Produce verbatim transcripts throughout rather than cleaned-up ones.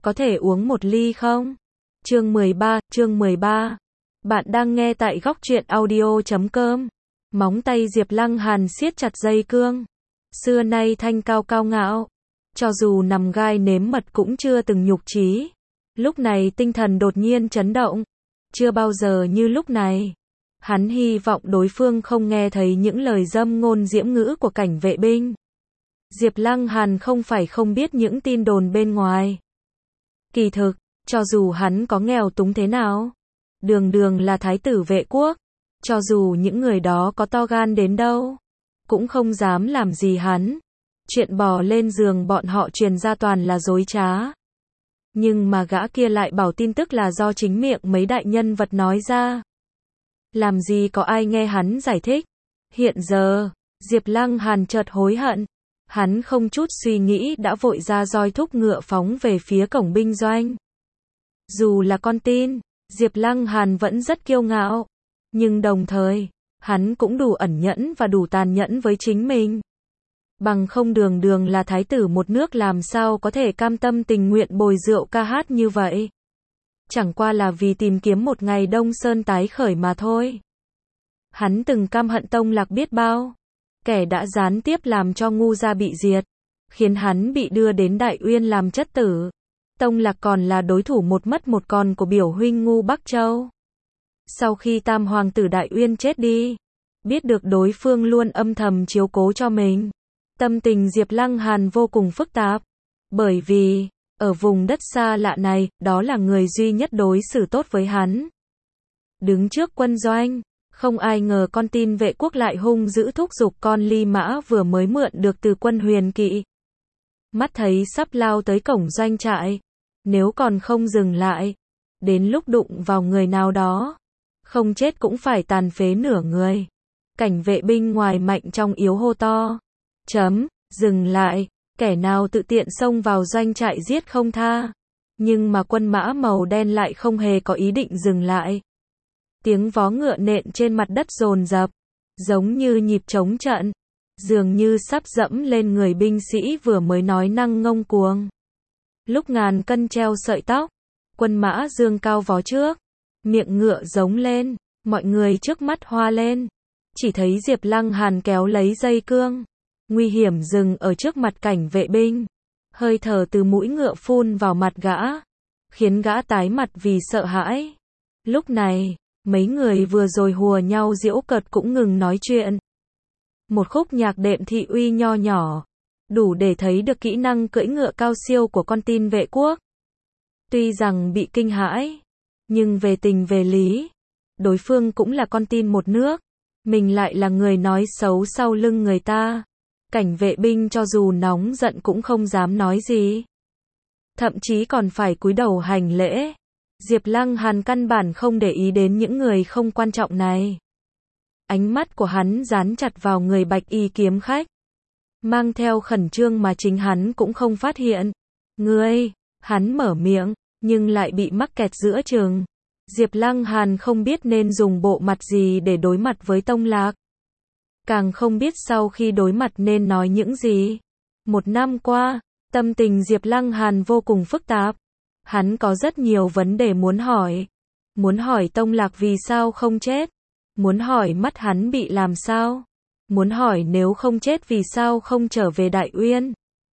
có thể uống một ly không? Chương mười ba, chương mười ba. Bạn đang nghe tại góc truyện audio chấm com. Móng tay Diệp Lăng Hàn siết chặt dây cương. Xưa nay thanh cao cao ngạo, cho dù nằm gai nếm mật cũng chưa từng nhục chí. Lúc này tinh thần đột nhiên chấn động, chưa bao giờ như lúc này. Hắn hy vọng đối phương không nghe thấy những lời dâm ngôn diễm ngữ của cảnh vệ binh. Diệp Lăng Hàn không phải không biết những tin đồn bên ngoài. Kỳ thực, cho dù hắn có nghèo túng thế nào, đường đường là thái tử vệ quốc, cho dù những người đó có to gan đến đâu, cũng không dám làm gì hắn. Chuyện bò lên giường bọn họ truyền ra toàn là dối trá. Nhưng mà gã kia lại bảo tin tức là do chính miệng mấy đại nhân vật nói ra. Làm gì có ai nghe hắn giải thích. Hiện giờ, Diệp Lăng Hàn chợt hối hận. Hắn không chút suy nghĩ đã vội ra roi thúc ngựa phóng về phía cổng binh doanh. Dù là con tin, Diệp Lăng Hàn vẫn rất kiêu ngạo. Nhưng đồng thời, hắn cũng đủ ẩn nhẫn và đủ tàn nhẫn với chính mình. Bằng không đường đường là thái tử một nước làm sao có thể cam tâm tình nguyện bồi rượu ca hát như vậy. Chẳng qua là vì tìm kiếm một ngày Đông Sơn tái khởi mà thôi. Hắn từng căm hận Tông Lạc biết bao. Kẻ đã gián tiếp làm cho Ngu gia bị diệt, khiến hắn bị đưa đến Đại Uyên làm chất tử. Tông Lạc còn là đối thủ một mất một còn của biểu huynh Ngu Bắc Châu. Sau khi tam hoàng tử Đại Uyên chết đi, biết được đối phương luôn âm thầm chiếu cố cho mình, tâm tình Diệp Lăng Hàn vô cùng phức tạp. Bởi vì, ở vùng đất xa lạ này, đó là người duy nhất đối xử tốt với hắn. Đứng trước quân doanh, không ai ngờ con tin vệ quốc lại hung dữ thúc giục con ly mã vừa mới mượn được từ quân huyền kỵ. Mắt thấy sắp lao tới cổng doanh trại, nếu còn không dừng lại, đến lúc đụng vào người nào đó, không chết cũng phải tàn phế nửa người. Cảnh vệ binh ngoài mạnh trong yếu hô to. Chấm, dừng lại, kẻ nào tự tiện xông vào doanh trại giết không tha. Nhưng mà quân mã màu đen lại không hề có ý định dừng lại. Tiếng vó ngựa nện trên mặt đất dồn dập, giống như nhịp trống trận, dường như sắp dẫm lên người binh sĩ vừa mới nói năng ngông cuồng. Lúc ngàn cân treo sợi tóc, quân mã dương cao vó trước, miệng ngựa giống lên, mọi người trước mắt hoa lên. Chỉ thấy Diệp Lăng Hàn kéo lấy dây cương, nguy hiểm dừng ở trước mặt cảnh vệ binh. Hơi thở từ mũi ngựa phun vào mặt gã, khiến gã tái mặt vì sợ hãi. Lúc này, mấy người vừa rồi hùa nhau giễu cợt cũng ngừng nói chuyện. Một khúc nhạc đệm thị uy nho nhỏ, đủ để thấy được kỹ năng cưỡi ngựa cao siêu của con tin vệ quốc. Tuy rằng bị kinh hãi, nhưng về tình về lý, đối phương cũng là con tin một nước, mình lại là người nói xấu sau lưng người ta. Cảnh vệ binh cho dù nóng giận cũng không dám nói gì, thậm chí còn phải cúi đầu hành lễ. Diệp Lăng Hàn căn bản không để ý đến những người không quan trọng này. Ánh mắt của hắn dán chặt vào người bạch y kiếm khách, mang theo khẩn trương mà chính hắn cũng không phát hiện. Ngươi, hắn mở miệng, nhưng lại bị mắc kẹt giữa chừng. Diệp Lăng Hàn không biết nên dùng bộ mặt gì để đối mặt với Tông Lạc. Càng không biết sau khi đối mặt nên nói những gì. Một năm qua, tâm tình Diệp Lăng Hàn vô cùng phức tạp. Hắn có rất nhiều vấn đề muốn hỏi. Muốn hỏi Tông Lạc vì sao không chết. Muốn hỏi mắt hắn bị làm sao. Muốn hỏi nếu không chết vì sao không trở về Đại Uyên.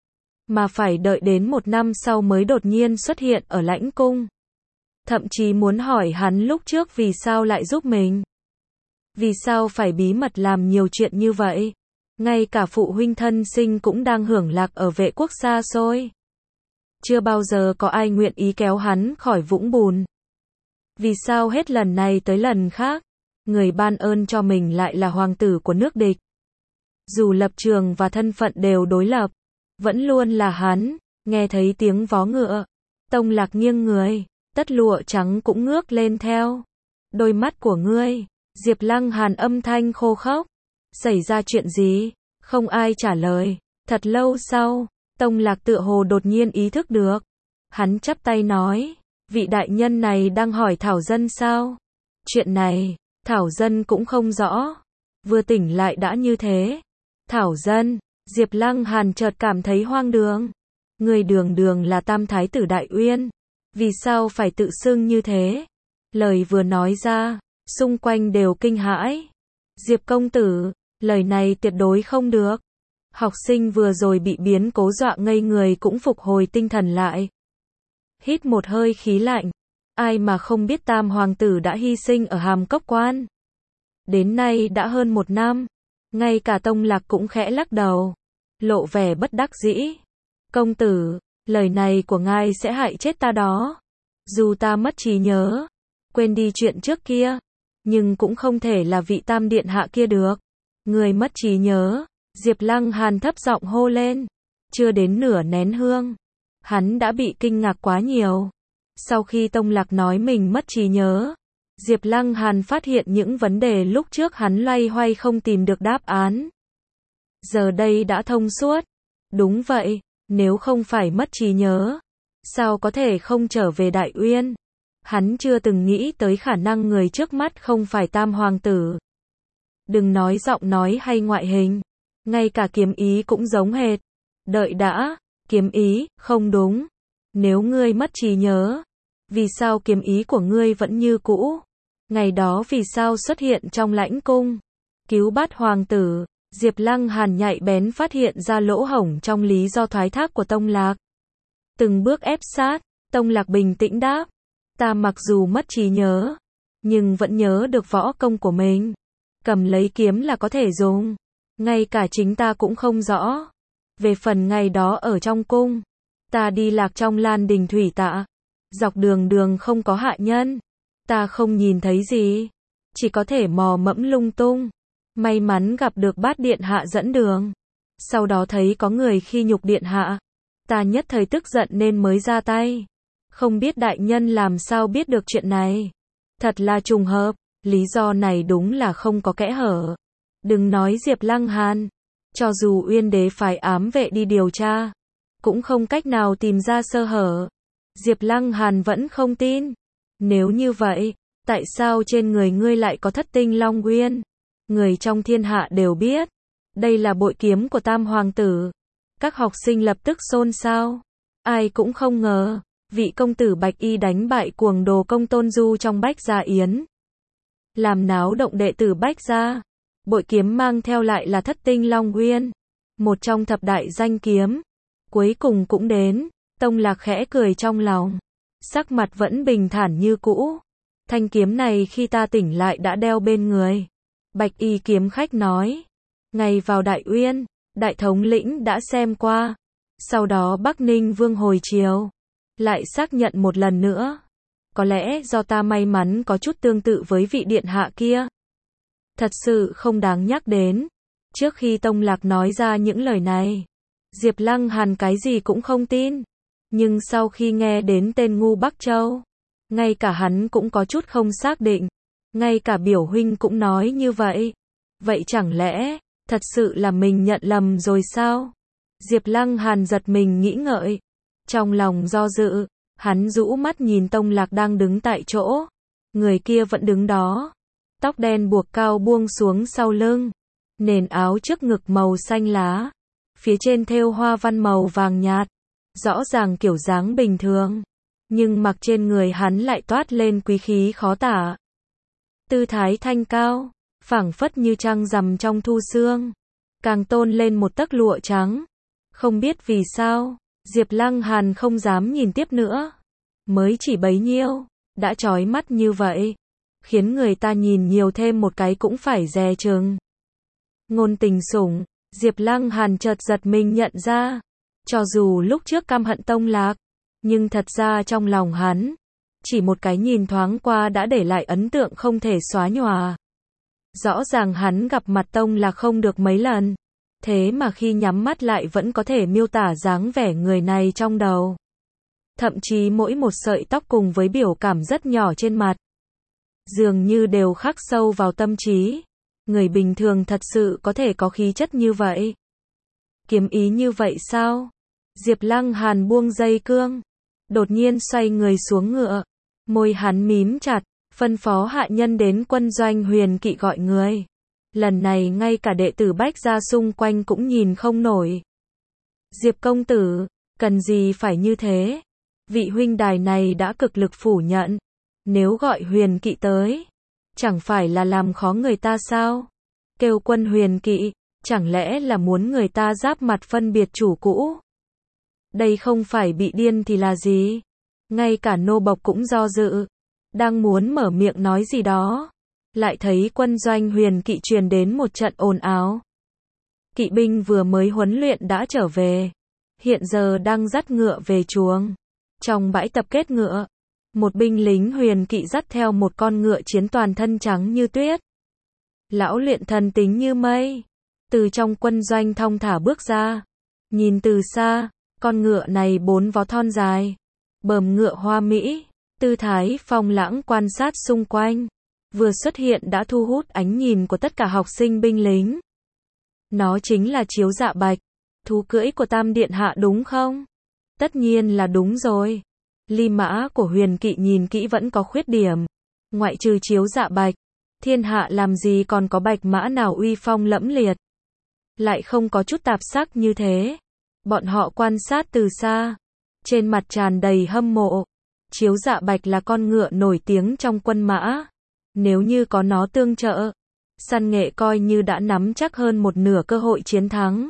Mà phải đợi đến một năm sau mới đột nhiên xuất hiện ở lãnh cung. Thậm chí muốn hỏi hắn lúc trước vì sao lại giúp mình. Vì sao phải bí mật làm nhiều chuyện như vậy. Ngay cả phụ huynh thân sinh cũng đang hưởng lạc ở vệ quốc xa xôi. Chưa bao giờ có ai nguyện ý kéo hắn khỏi vũng bùn. Vì sao hết lần này tới lần khác, người ban ơn cho mình lại là hoàng tử của nước địch. Dù lập trường và thân phận đều đối lập, vẫn luôn là hắn. Nghe thấy tiếng vó ngựa, Tông Lạc nghiêng người, tất lụa trắng cũng ngước lên theo. Đôi mắt của ngươi. Diệp Lăng Hàn âm thanh khô khốc. Xảy ra chuyện gì? Không ai trả lời. Thật lâu sau, Tông Lạc tựa hồ đột nhiên ý thức được. Hắn chắp tay nói, vị đại nhân này đang hỏi Thảo Dân sao? Chuyện này, Thảo Dân cũng không rõ. Vừa tỉnh lại đã như thế. Thảo Dân, Diệp Lăng Hàn chợt cảm thấy hoang đường. Người đường đường là tam thái tử Đại Uyên, vì sao phải tự xưng như thế? Lời vừa nói ra, xung quanh đều kinh hãi. Diệp công tử, lời này tuyệt đối không được. Học sinh vừa rồi bị biến cố dọa ngây người cũng phục hồi tinh thần lại. Hít một hơi khí lạnh, ai mà không biết tam hoàng tử đã hy sinh ở Hàm Cốc Quan. Đến nay đã hơn một năm, ngay cả Tông Lạc cũng khẽ lắc đầu, lộ vẻ bất đắc dĩ. Công tử, lời này của ngài sẽ hại chết ta đó. Dù ta mất trí nhớ, quên đi chuyện trước kia, nhưng cũng không thể là vị tam điện hạ kia được. Người mất trí nhớ, Diệp Lăng Hàn thấp giọng hô lên. Chưa đến nửa nén hương, hắn đã bị kinh ngạc quá nhiều. Sau khi Tông Lạc nói mình mất trí nhớ, Diệp Lăng Hàn phát hiện những vấn đề lúc trước hắn loay hoay không tìm được đáp án. Giờ đây đã thông suốt. Đúng vậy, nếu không phải mất trí nhớ, sao có thể không trở về Đại Uyên? Hắn chưa từng nghĩ tới khả năng người trước mắt không phải tam hoàng tử. Đừng nói giọng nói hay ngoại hình, ngay cả kiếm ý cũng giống hệt. Đợi đã, kiếm ý, không đúng. Nếu ngươi mất trí nhớ, vì sao kiếm ý của ngươi vẫn như cũ? Ngày đó vì sao xuất hiện trong lãnh cung? Cứu bát hoàng tử, Diệp Lăng Hàn nhạy bén phát hiện ra lỗ hổng trong lý do thoái thác của Tông Lạc. Từng bước ép sát, Tông Lạc bình tĩnh đáp. Ta mặc dù mất trí nhớ, nhưng vẫn nhớ được võ công của mình. Cầm lấy kiếm là có thể dùng. Ngay cả chính ta cũng không rõ. Về phần ngày đó ở trong cung, ta đi lạc trong Lan Đình thủy tạ. Dọc đường đường không có hạ nhân. Ta không nhìn thấy gì. Chỉ có thể mò mẫm lung tung. May mắn gặp được bát điện hạ dẫn đường. Sau đó thấy có người khi nhục điện hạ. Ta nhất thời tức giận nên mới ra tay. Không biết đại nhân làm sao biết được chuyện này. Thật là trùng hợp. Lý do này đúng là không có kẽ hở. Đừng nói Diệp Lăng Hàn. Cho dù Uyên đế phái ám vệ đi điều tra, cũng không cách nào tìm ra sơ hở. Diệp Lăng Hàn vẫn không tin. Nếu như vậy, tại sao trên người ngươi lại có thất tinh long uyên? Người trong thiên hạ đều biết. Đây là bội kiếm của tam hoàng tử. Các học sinh lập tức xôn xao. Ai cũng không ngờ, vị công tử Bạch Y đánh bại cuồng đồ Công Tôn Du trong Bách Gia Yến. Làm náo động đệ tử Bách Gia. Bội kiếm mang theo lại là thất tinh long uyên, một trong thập đại danh kiếm. Cuối cùng cũng đến. Tông Lạc khẽ cười trong lòng, sắc mặt vẫn bình thản như cũ. Thanh kiếm này khi ta tỉnh lại đã đeo bên người. Bạch Y kiếm khách nói. Ngày vào Đại Uyên, đại thống lĩnh đã xem qua. Sau đó Bắc Ninh Vương hồi chiều lại xác nhận một lần nữa. Có lẽ do ta may mắn có chút tương tự với vị điện hạ kia. Thật sự không đáng nhắc đến. Trước khi Tông Lạc nói ra những lời này, Diệp Lăng Hàn cái gì cũng không tin. Nhưng sau khi nghe đến tên Ngu Bắc Châu, ngay cả hắn cũng có chút không xác định. Ngay cả biểu huynh cũng nói như vậy. Vậy chẳng lẽ, thật sự là mình nhận lầm rồi sao? Diệp Lăng Hàn giật mình nghĩ ngợi. Trong lòng do dự, hắn rũ mắt nhìn Tông Lạc đang đứng tại chỗ. Người kia vẫn đứng đó. Tóc đen buộc cao buông xuống sau lưng. Nền áo trước ngực màu xanh lá. Phía trên thêu hoa văn màu vàng nhạt. Rõ ràng kiểu dáng bình thường. Nhưng mặc trên người hắn lại toát lên quý khí khó tả. Tư thái thanh cao, phảng phất như trăng rằm trong thu sương. Càng tôn lên một tấc lụa trắng. Không biết vì sao, Diệp Lăng Hàn không dám nhìn tiếp nữa. Mới chỉ bấy nhiêu, đã chói mắt như vậy. Khiến người ta nhìn nhiều thêm một cái cũng phải dè chừng. Ngôn tình sủng, Diệp Lăng Hàn chợt giật mình nhận ra. Cho dù lúc trước căm hận Tông Lạc, nhưng thật ra trong lòng hắn, chỉ một cái nhìn thoáng qua đã để lại ấn tượng không thể xóa nhòa. Rõ ràng hắn gặp mặt Tông Lạc không được mấy lần. Thế mà khi nhắm mắt lại vẫn có thể miêu tả dáng vẻ người này trong đầu. Thậm chí mỗi một sợi tóc cùng với biểu cảm rất nhỏ trên mặt. Dường như đều khắc sâu vào tâm trí. Người bình thường thật sự có thể có khí chất như vậy. Kiếm ý như vậy sao? Diệp Lăng Hàn buông dây cương. Đột nhiên xoay người xuống ngựa. Môi hắn mím chặt. Phân phó hạ nhân đến quân doanh Huyền Kỵ gọi người. Lần này ngay cả đệ tử Bách Gia xung quanh cũng nhìn không nổi. Diệp công tử, Cần gì phải như thế? Vị huynh đài này đã cực lực phủ nhận. Nếu gọi Huyền Kỵ tới, chẳng phải là làm khó người ta sao? Kêu quân Huyền Kỵ, chẳng lẽ là muốn người ta giáp mặt phân biệt chủ cũ? Đây không phải bị điên thì là gì? Ngay cả nô bộc cũng do dự, đang muốn mở miệng nói gì đó, lại thấy quân doanh Huyền Kỵ truyền đến một trận ồn ào. Kỵ binh vừa mới huấn luyện đã trở về, hiện giờ đang dắt ngựa về chuồng. Trong bãi tập kết ngựa, một binh lính Huyền Kỵ dắt theo một con ngựa chiến toàn thân trắng như tuyết. Lão luyện thần tính như mây, từ trong quân doanh thong thả bước ra, nhìn từ xa, con ngựa này bốn vó thon dài, bờm ngựa hoa mỹ, tư thái phong lãng quan sát xung quanh, vừa xuất hiện đã thu hút ánh nhìn của tất cả học sinh binh lính. Nó chính là Chiếu Dạ Bạch, thú cưỡi của Tam Điện Hạ đúng không? Tất nhiên là đúng rồi. Ly mã của Huyền Kỵ nhìn kỹ vẫn có khuyết điểm. Ngoại trừ Chiếu Dạ Bạch, thiên hạ làm gì còn có bạch mã nào uy phong lẫm liệt. Lại không có chút tạp sắc như thế. Bọn họ quan sát từ xa, trên mặt tràn đầy hâm mộ. Chiếu Dạ Bạch là con ngựa nổi tiếng trong quân mã. Nếu như có nó tương trợ, săn nghệ coi như đã nắm chắc hơn một nửa cơ hội chiến thắng.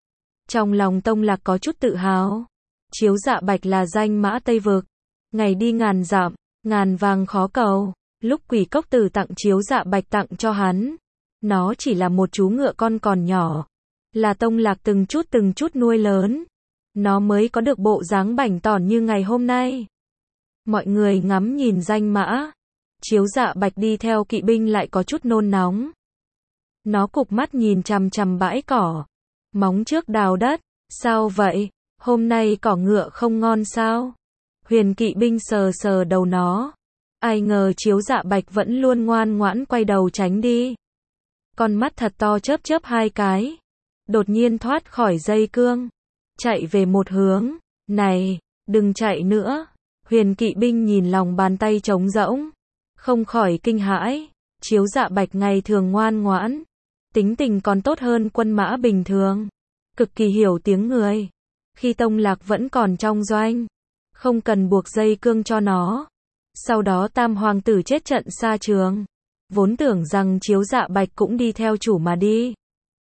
Trong lòng Tông Lạc có chút tự hào. Chiếu Dạ Bạch là danh mã Tây Vực. Ngày đi ngàn dặm, ngàn vàng khó cầu. Lúc Quỷ Cốc Tử tặng Chiếu Dạ Bạch tặng cho hắn, nó chỉ là một chú ngựa con còn nhỏ. Là Tông Lạc từng chút từng chút nuôi lớn. Nó mới có được bộ dáng bảnh tỏn như ngày hôm nay. Mọi người ngắm nhìn danh mã. Chiếu Dạ Bạch đi theo kỵ binh lại có chút nôn nóng. Nó cụp mắt nhìn chằm chằm bãi cỏ. Móng trước đào đất. Sao vậy? Hôm nay cỏ ngựa không ngon sao? Huyền kỵ binh sờ sờ đầu nó. Ai ngờ Chiếu Dạ Bạch vẫn luôn ngoan ngoãn quay đầu tránh đi. Con mắt thật to chớp chớp hai cái. Đột nhiên thoát khỏi dây cương. Chạy về một hướng. Này, đừng chạy nữa. Huyền kỵ binh nhìn lòng bàn tay trống rỗng. Không khỏi kinh hãi. Chiếu Dạ Bạch ngày thường ngoan ngoãn. Tính tình còn tốt hơn quân mã bình thường. Cực kỳ hiểu tiếng người. Khi Tông Lạc vẫn còn trong doanh, không cần buộc dây cương cho nó. Sau đó Tam Hoàng tử chết trận xa trường. Vốn tưởng rằng Chiếu Dạ Bạch cũng đi theo chủ mà đi.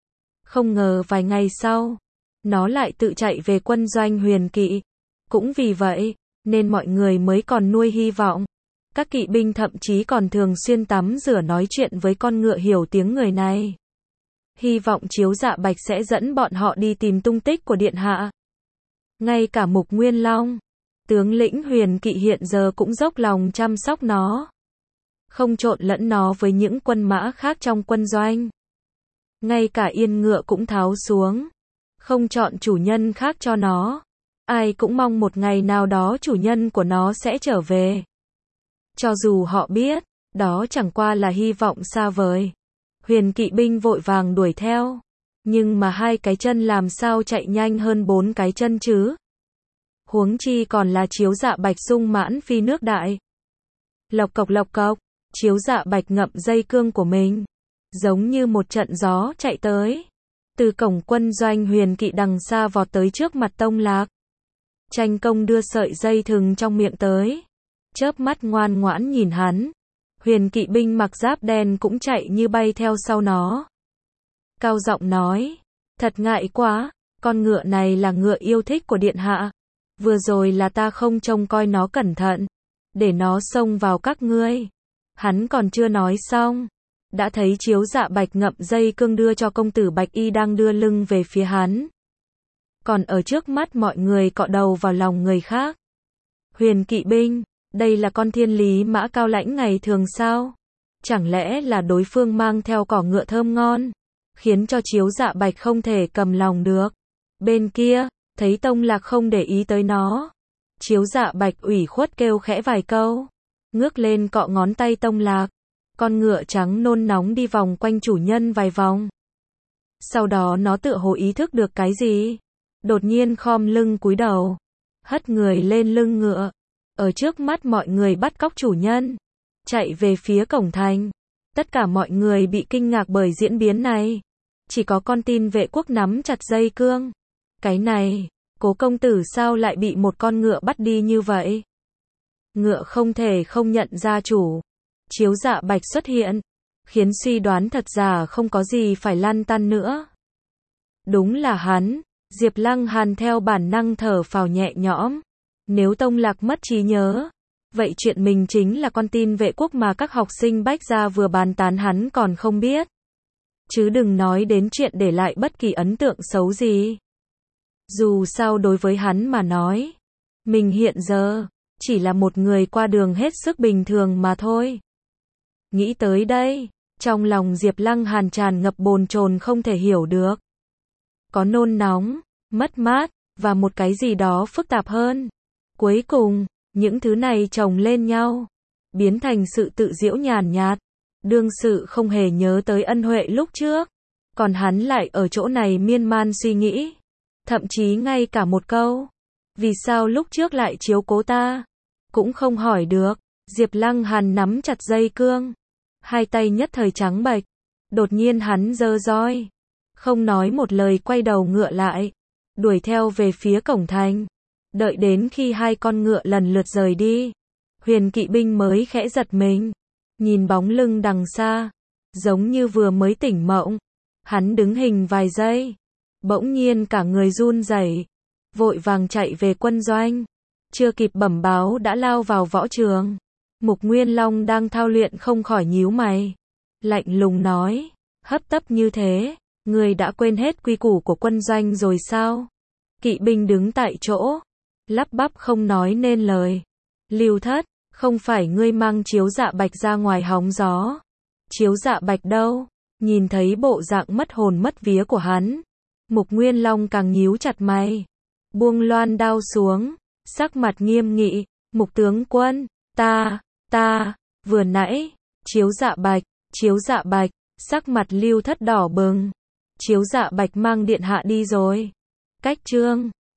Không ngờ vài ngày sau, nó lại tự chạy về quân doanh Huyền Kỵ. Cũng vì vậy, nên mọi người mới còn nuôi hy vọng. Các kỵ binh thậm chí còn thường xuyên tắm rửa nói chuyện với con ngựa hiểu tiếng người này. Hy vọng Chiếu Dạ Bạch sẽ dẫn bọn họ đi tìm tung tích của Điện Hạ. Ngay cả Mục Nguyên Long, tướng lĩnh Huyền Kỵ hiện giờ cũng dốc lòng chăm sóc nó. Không trộn lẫn nó với những quân mã khác trong quân doanh. Ngay cả yên ngựa cũng tháo xuống. Không chọn chủ nhân khác cho nó. Ai cũng mong một ngày nào đó chủ nhân của nó sẽ trở về. Cho dù họ biết, đó chẳng qua là hy vọng xa vời. Huyền kỵ binh vội vàng đuổi theo. Nhưng mà hai cái chân làm sao chạy nhanh hơn bốn cái chân chứ? Huống chi còn là Chiếu Dạ Bạch sung mãn phi nước đại. Lộc cộc lộc cộc, Chiếu Dạ Bạch ngậm dây cương của mình. Giống như một trận gió chạy tới. Từ cổng quân doanh Huyền kỵ đằng xa vọt tới trước mặt Tông Lạc. Tranh công đưa sợi dây thừng trong miệng tới. Chớp mắt ngoan ngoãn nhìn hắn. Huyền kỵ binh mặc giáp đen cũng chạy như bay theo sau nó. Cao giọng nói, thật ngại quá, con ngựa này là ngựa yêu thích của Điện Hạ. Vừa rồi là ta không trông coi nó cẩn thận, để nó xông vào các ngươi. Hắn còn chưa nói xong, đã thấy Chiếu Dạ Bạch ngậm dây cương đưa cho công tử Bạch Y đang đưa lưng về phía hắn. Còn ở trước mắt mọi người cọ đầu vào lòng người khác. Huyền kỵ binh, đây là con thiên lý mã cao lãnh ngày thường sao? Chẳng lẽ là đối phương mang theo cỏ ngựa thơm ngon, khiến cho Chiếu Dạ Bạch không thể cầm lòng được. Bên kia, thấy Tông Lạc không để ý tới nó. Chiếu Dạ Bạch ủy khuất kêu khẽ vài câu. Ngước lên cọ ngón tay Tông Lạc. Con ngựa trắng nôn nóng đi vòng quanh chủ nhân vài vòng. Sau đó nó tựa hồ ý thức được cái gì. Đột nhiên khom lưng cúi đầu. Hất người lên lưng ngựa. Ở trước mắt mọi người bắt cóc chủ nhân. Chạy về phía cổng thành. Tất cả mọi người bị kinh ngạc bởi diễn biến này. Chỉ có con tin vệ quốc nắm chặt dây cương. Cái này, Cố công tử sao lại bị một con ngựa bắt đi như vậy? Ngựa không thể không nhận ra chủ. Chiếu Dạ Bạch xuất hiện, khiến suy đoán thật giả không có gì phải lăn tăn nữa. Đúng là hắn. Diệp Lăng Hàn theo bản năng thở phào nhẹ nhõm. Nếu Tông Lạc mất trí nhớ, vậy chuyện mình chính là con tin vệ quốc mà các học sinh Bách gia vừa bàn tán hắn còn không biết. Chứ đừng nói đến chuyện để lại bất kỳ ấn tượng xấu gì. Dù sao đối với hắn mà nói, mình hiện giờ chỉ là một người qua đường hết sức bình thường mà thôi. Nghĩ tới đây, trong lòng Diệp Lăng Hàn tràn ngập bồn chồn không thể hiểu được. Có nôn nóng, mất mát, và một cái gì đó phức tạp hơn. Cuối cùng, những thứ này chồng lên nhau, biến thành sự tự giễu nhàn nhạt. Đương sự không hề nhớ tới ân huệ lúc trước, còn hắn lại ở chỗ này miên man suy nghĩ. Thậm chí ngay cả một câu, vì sao lúc trước lại chiếu cố ta, cũng không hỏi được. Diệp Lăng Hàn nắm chặt dây cương, hai tay nhất thời trắng bệch. Đột nhiên hắn giơ roi, không nói một lời quay đầu ngựa lại, đuổi theo về phía cổng thành. Đợi đến khi hai con ngựa lần lượt rời đi, Huyền kỵ binh mới khẽ giật mình, nhìn bóng lưng đằng xa, giống như vừa mới tỉnh mộng. Hắn đứng hình vài giây, bỗng nhiên cả người run rẩy, vội vàng chạy về quân doanh. Chưa kịp bẩm báo đã lao vào võ trường. Mục Nguyên Long đang thao luyện không khỏi nhíu mày, lạnh lùng nói, hấp tấp như thế, ngươi đã quên hết quy củ của quân doanh rồi sao? Kỵ binh đứng tại chỗ, lắp bắp không nói nên lời. Lưu Thất, không phải ngươi mang Chiếu Dạ Bạch ra ngoài hóng gió? Chiếu Dạ Bạch đâu? Nhìn thấy bộ dạng mất hồn mất vía của hắn, Mục Nguyên Long càng nhíu chặt mày, buông loan đao xuống, sắc mặt nghiêm nghị. Mục tướng quân, ta, ta, vừa nãy, Chiếu Dạ Bạch, Chiếu Dạ Bạch, sắc mặt Lưu Thất đỏ bừng. Chiếu Dạ Bạch mang điện hạ đi rồi. Cách chương